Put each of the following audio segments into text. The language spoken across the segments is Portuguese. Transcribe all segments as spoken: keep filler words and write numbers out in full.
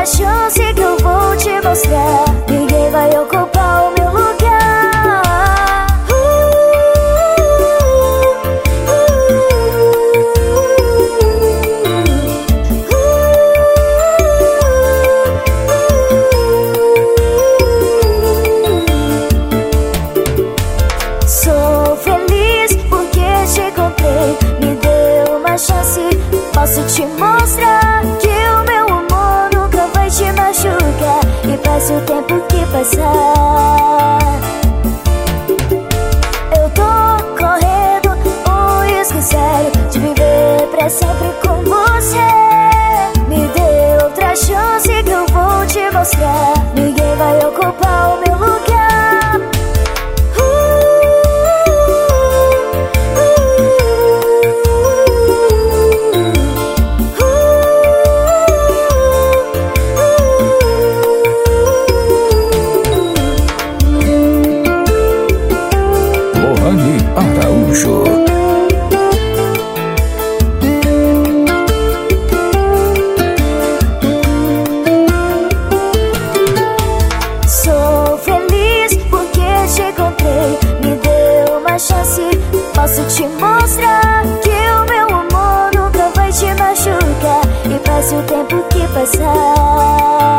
outra chance que eu vou te mostrar. Ninguém vai ocupar o meu lugar. Sou feliz porque te encontrei. Me deu uma chance, posso te mostrar que o meu amor nunca vai te machucar. E passe o tempo que passar, eu tô correndo um risco sério de viver pra sempre com você. Me dê outra chance que eu vou te mostrar. Ninguém vai ocupar o meu lugar. Araújo. Sou feliz porque te encontrei. Me deu uma chance, posso te mostrar que o meu amor nunca vai te machucar. E passe o tempo que passar,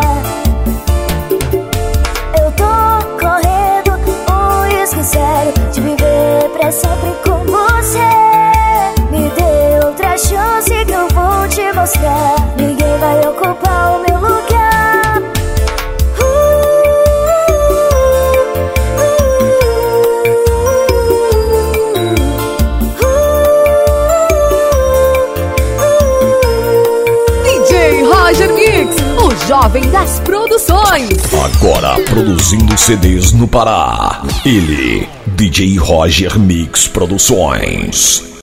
eu tô correndo um risco sério de viver pra sempre com você. Me dê outra chance que eu vou te mostrar. Ninguém vai ocupar o meu lugar. uh, uh, uh, D J Roger Mix, o jovem das produções. Agora produzindo C Ds no Pará. Ele, D J Roger Mix Produções.